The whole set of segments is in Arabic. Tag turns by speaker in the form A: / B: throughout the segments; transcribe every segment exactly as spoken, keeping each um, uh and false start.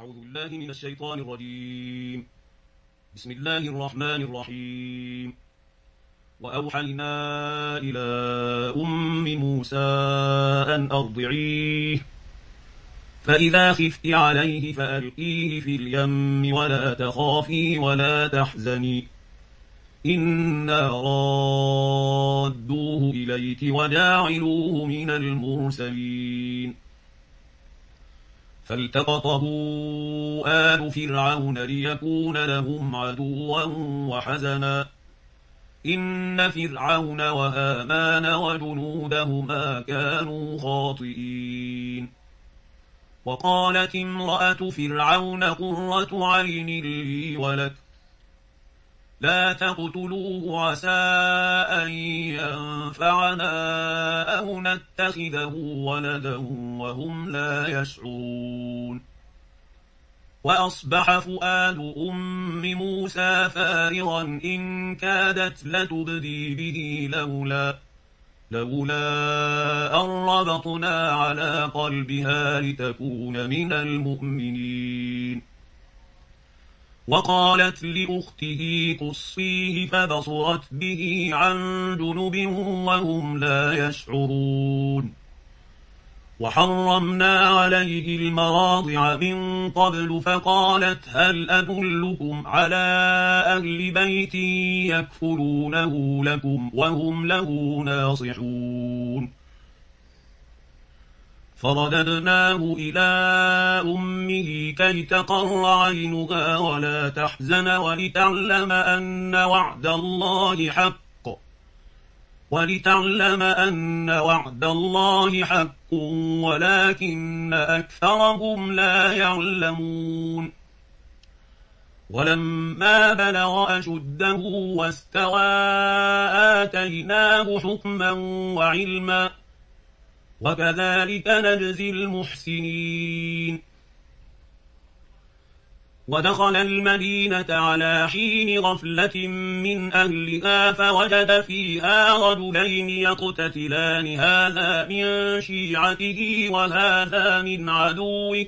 A: أعوذ بالله من الشيطان الرجيم. بسم الله الرحمن الرحيم. وأوحينا إلى أم موسى أن أرضعيه، فإذا خفت عليه فألقيه في اليم ولا تخافي ولا تحزني، إنا رادوه إليك وجاعلوه من المرسلين. فالتقطه آل فرعون ليكون لهم عدوا وحزنا، إن فرعون وهامان وجنودهما كانوا خاطئين. وقالت امرأة فرعون قرة عين لي ولك، لا تقتلوه عسى أن ينفعنا أو نتخذه ولدا وهم لا يشعرون. وأصبح فؤاد أم موسى فارغا إن كادت لتبدي به لولا لولا أن ربطنا على قلبها لتكون من المؤمنين. وقالت لأخته قصيه فبصرت به عن جنب وهم لا يشعرون. وحرمنا عليه المراضع من قبل فقالت هل أدلكم على أهل بيت يكفلونه لكم وهم له ناصحون. فرددناه إلى أمه كي تقر عينها ولا تحزن ولتعلم أن وعد الله حق ولتعلم أن وعد الله حق ولكن أكثرهم لا يعلمون. ولما بلغ أشده واستوى آتيناه حكما وعلما، وكذلك نجزي المحسنين. ودخل المدينة على حين غفلة من أهلها فوجد فيها رجلين يقتتلان، هذا من شيعته وهذا من عدوه،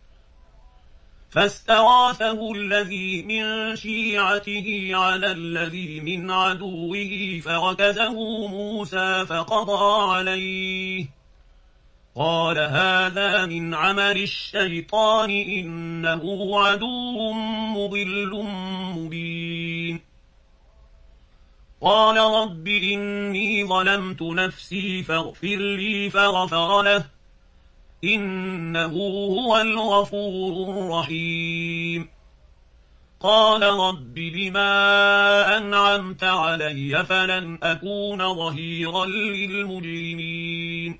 A: فاستغاثه الذي من شيعته على الذي من عدوه فوكزه موسى فقضى عليه، قال هذا من عمل الشيطان إنه عدو مضل مبين. قال رب إني ظلمت نفسي فاغفر لي فغفر له، إنه هو الغفور الرحيم. قال رب بما أنعمت علي فلن أكون ظهيرا للمجرمين.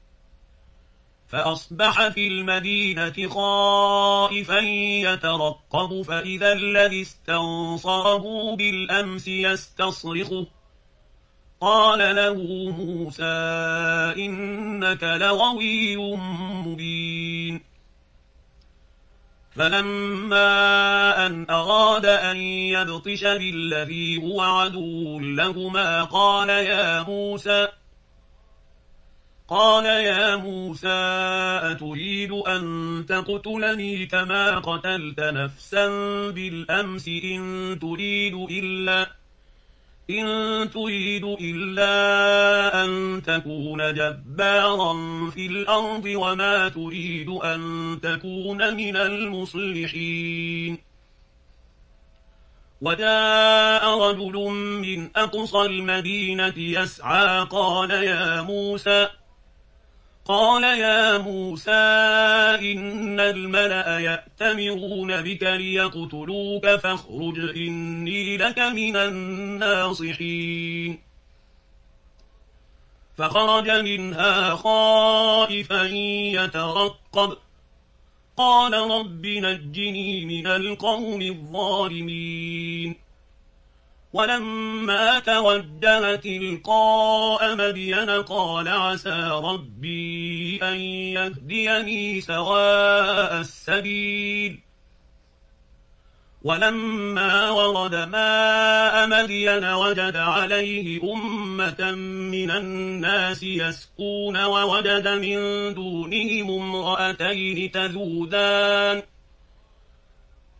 A: فأصبح في المدينة خائفا يترقب فإذا الذي استنصره بالأمس يستصرخه، قال له موسى إنك لغوي مبين. فلما أن أراد أن يبطش بالذي هو عدو لهما قال يا موسى قال يا موسى أتريد أن تقتلني كما قتلت نفسا بالأمس إن تريد إلا إن تريد إلا أن تكون جبارا في الأرض وما تريد أن تكون من المصلحين. وجاء رجل من أقصى المدينة يسعى قال يا موسى قال يا موسى إن الملأ يأتمرون بك ليقتلوك فاخرج إني لك من الناصحين. فخرج منها خائفا يترقب قال رب نجني من القوم الظالمين. ولما توجه تلقاء مدين قال عسى ربي أن يهديني سواء السبيل. ولما ورد ماء مدين وجد عليه أمة من الناس يسقون ووجد من دونهم امرأتين تذودان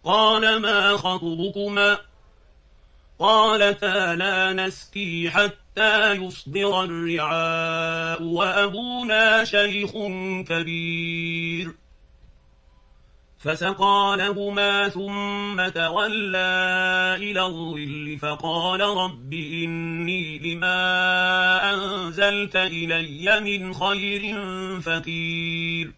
A: قال ما خطبكما قالتا لا نسقي حتى يصدر الرعاء وأبونا شيخ كبير فسقى لهما ثم تولى إلى الظل فقال رب إني لما أنزلت إلي من خير فقير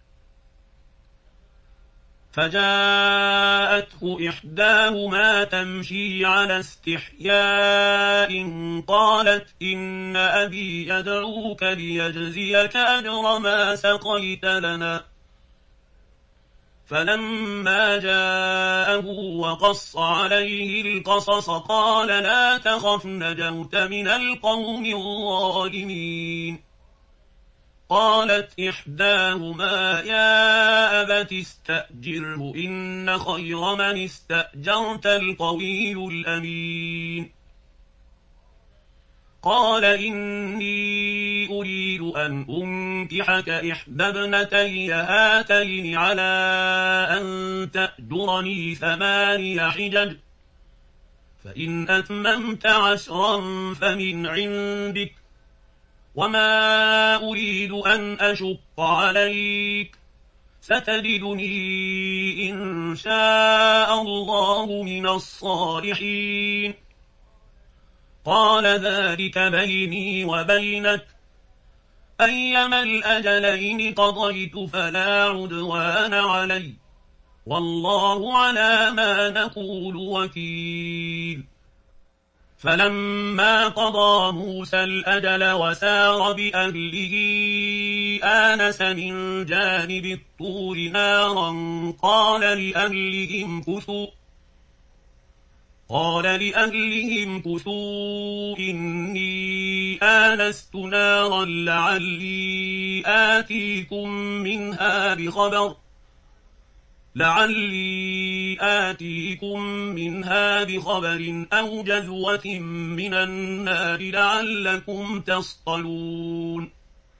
A: فجاءته إحداهما تمشي على استحياء قالت إن أبي يدعوك ليجزيك أجر ما سقيت لنا فلما جاءه وقص عليه القصص قال لا تخف نجوت من القوم الظالمين قالت إحداهما يا أبت استأجره إن خير من استأجرت القوي الأمين قال إني أريد أن أنكحك إحدى ابنتي هاتين على أن تأجرني ثماني حجج فإن أتممت عشرا فمن عندك وما أريد أن أشق عليك ستجدني إن شاء الله من الصالحين قال ذلك بيني وبينك أيما الأجلين قضيت فلا عدوان علي والله على ما نقول وكيل فلما قضى موسى الأجل وسار بأهله آنس من جانب الطور نارا قال لأهلهم كثوا قال لأهلهم كثوا إني آنست نارا لعلي آتيكم منها بخبر لعلي آتيكم منها بخبر أو جذوة من النار لعلكم تصطلون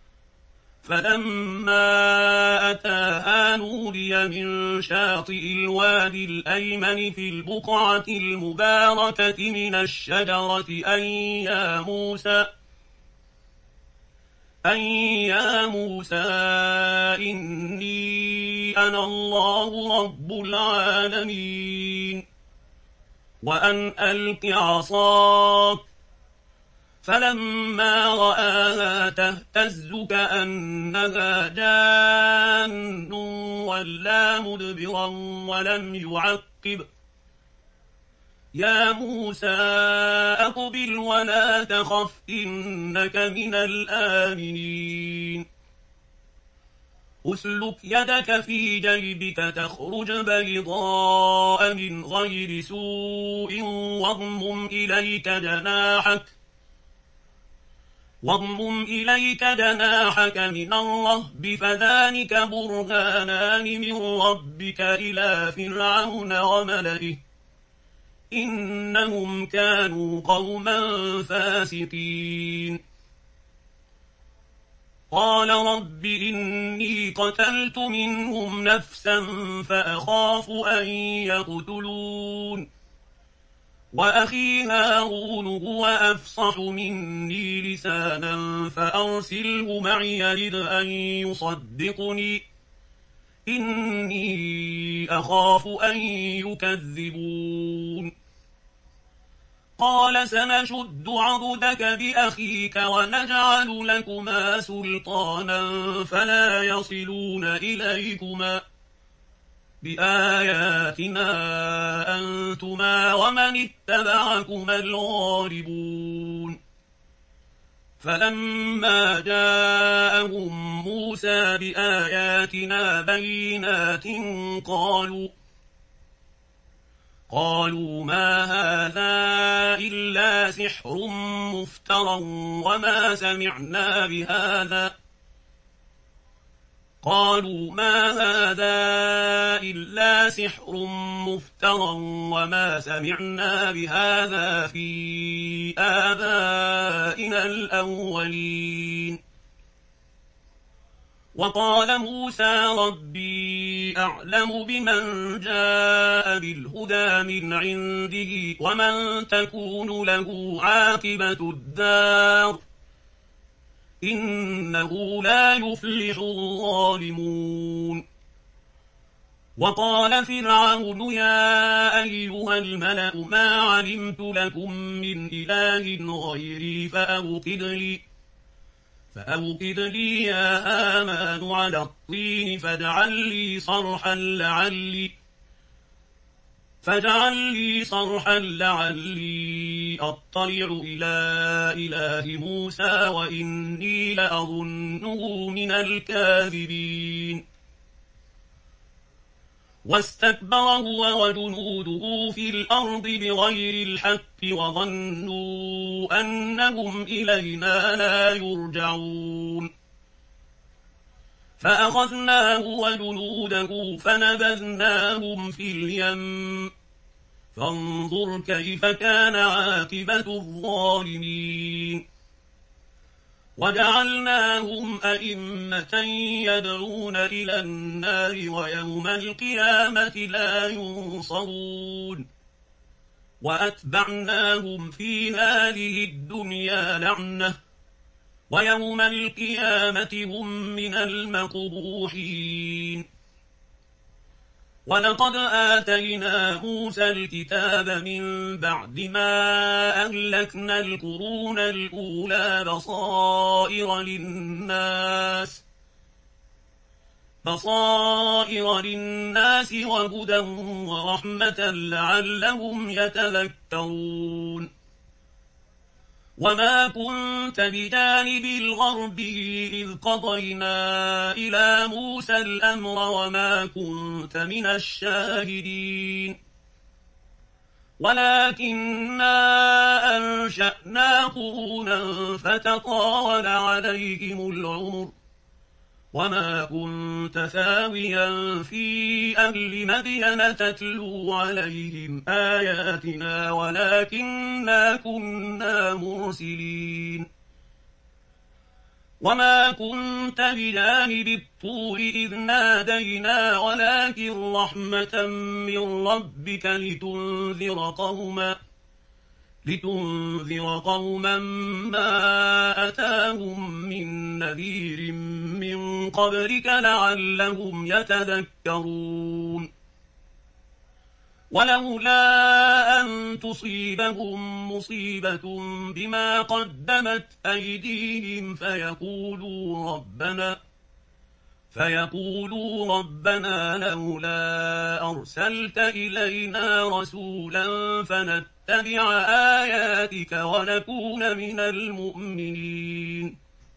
A: فلما أتاها نودي من شاطئ الوادي الأيمن في البقعة المباركة من الشجرة أن يا موسى أن يا موسى إني أنا الله رب العالمين وأن ألق عصاك فلما رآها تهتز كأنها جان ولا مدبرا ولم يعقب يا موسى أقبل ولا تخف إنك من الآمنين أسلك يدك في جيبك تخرج بيضاء من غير سوء واضمم إليك جناحك واضمم إليك جناحك من الرهب فذلك برهانان من ربك إلى فرعون وملئه إنهم كانوا قوما فاسقين قال رب إني قتلت منهم نفسا فأخاف أن يقتلون وأخي هارون هو أفصح مني لسانا فأرسله معي يرد أن يصدقني إني أخاف أن يكذبون قال سنشد عضدك بأخيك ونجعل لكما سلطانا فلا يصلون إليكما بآياتنا أنتما ومن اتبعكما الغالبون فلما جاءهم موسى بآياتنا بينات قالوا قالوا ما هذا إلا سحر مفترى وما سمعنا بهذا قالوا ما هذا إلا سحر مفترى وما سمعنا بهذا في آبائنا الأولين وقال موسى ربي أعلم بمن جاء بالهدى من عنده ومن تكون له عاقبة الدار إنه لا يفلح الظالمون. وقال فرعون يا أيها الملأ ما علمت لكم من إله غيري فأوقد لي فأوقد لي يا هامان على الطين فاجعل لي صرحا لعلي فاجعل لي صرحا لعلي أطلع إلى إله موسى وإني لأظنه من الكاذبين. واستكبر هو وجنوده في الأرض بغير الحق وظنوا أنهم إلينا لا يرجعون فأخذناه وجنوده فنبذناهم في اليم فانظر كيف كان عاقبة الظالمين. وجعلناهم أئمة يدعون إلى النار ويوم القيامة لا ينصرون وأتبعناهم في هذه الدنيا لعنة ويوم القيامة هم من المقبوحين. ولقد آتينا موسى الكتاب من بعد ما أهلكنا القرون الأولى بصائر للناس بصائر للناس وهدى ورحمة لعلهم يتذكرون. وما كنت بجانب الغرب إذ قضينا إلى موسى الأمر وما كنت من الشاهدين ولكننا أنشأنا قرونا فتطاول عليهم العمر وما كنت ثاويا في أهل مدين تتلو عليهم آياتنا ولكننا كنا مرسلين. وما كنت بجانب الطور إذ نادينا ولكن رحمة من ربك لتنذر قوما لتنذر قوما ما أتاهم من نذير من قبلك لعلهم يتذكرون. ولولا أن تصيبهم مصيبة بما قدمت أيديهم فيقولوا ربنا فيقولوا ربنا لولا أرسلت إلينا رسولا فنتبع آياتك ونكون من المؤمنين.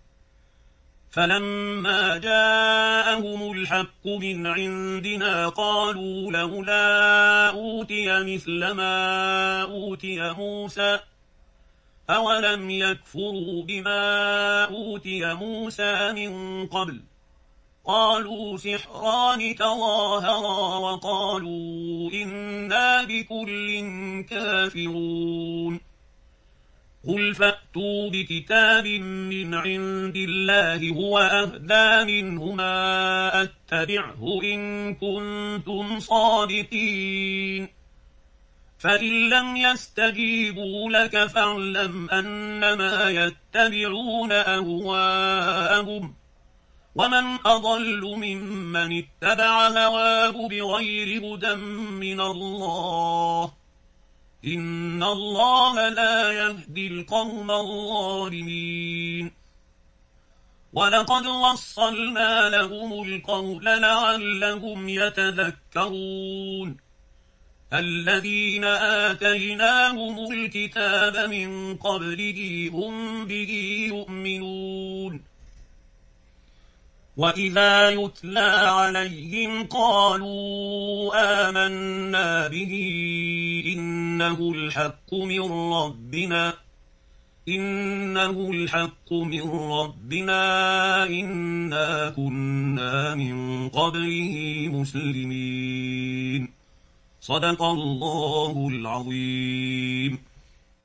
A: فلما جاءهم الحق من عندنا قالوا لولا أوتي مثل ما أوتي موسى أولم يكفروا بما أوتي موسى من قبل قالوا سحران تظاهرا وقالوا إنا بكل كافرون. قل فأتوا بكتاب من عند الله هو أهدى منهما أتبعه إن كنتم صادقين فإن لم يستجيبوا لك فاعلم أنما يتبعون أهواءهم ومن أضل ممن اتبع هواه بغير هدى من الله إن الله لا يهدي القوم الظالمين. ولقد وصلنا لهم القول لعلهم يتذكرون. الذين آتيناهم الكتاب من قبله هم به يؤمنون. وإذا يتلى عليهم قالوا آمنا به إنه الحق من ربنا إنه الحق من ربنا إنا كنا من قبله مسلمين. صدق الله العظيم.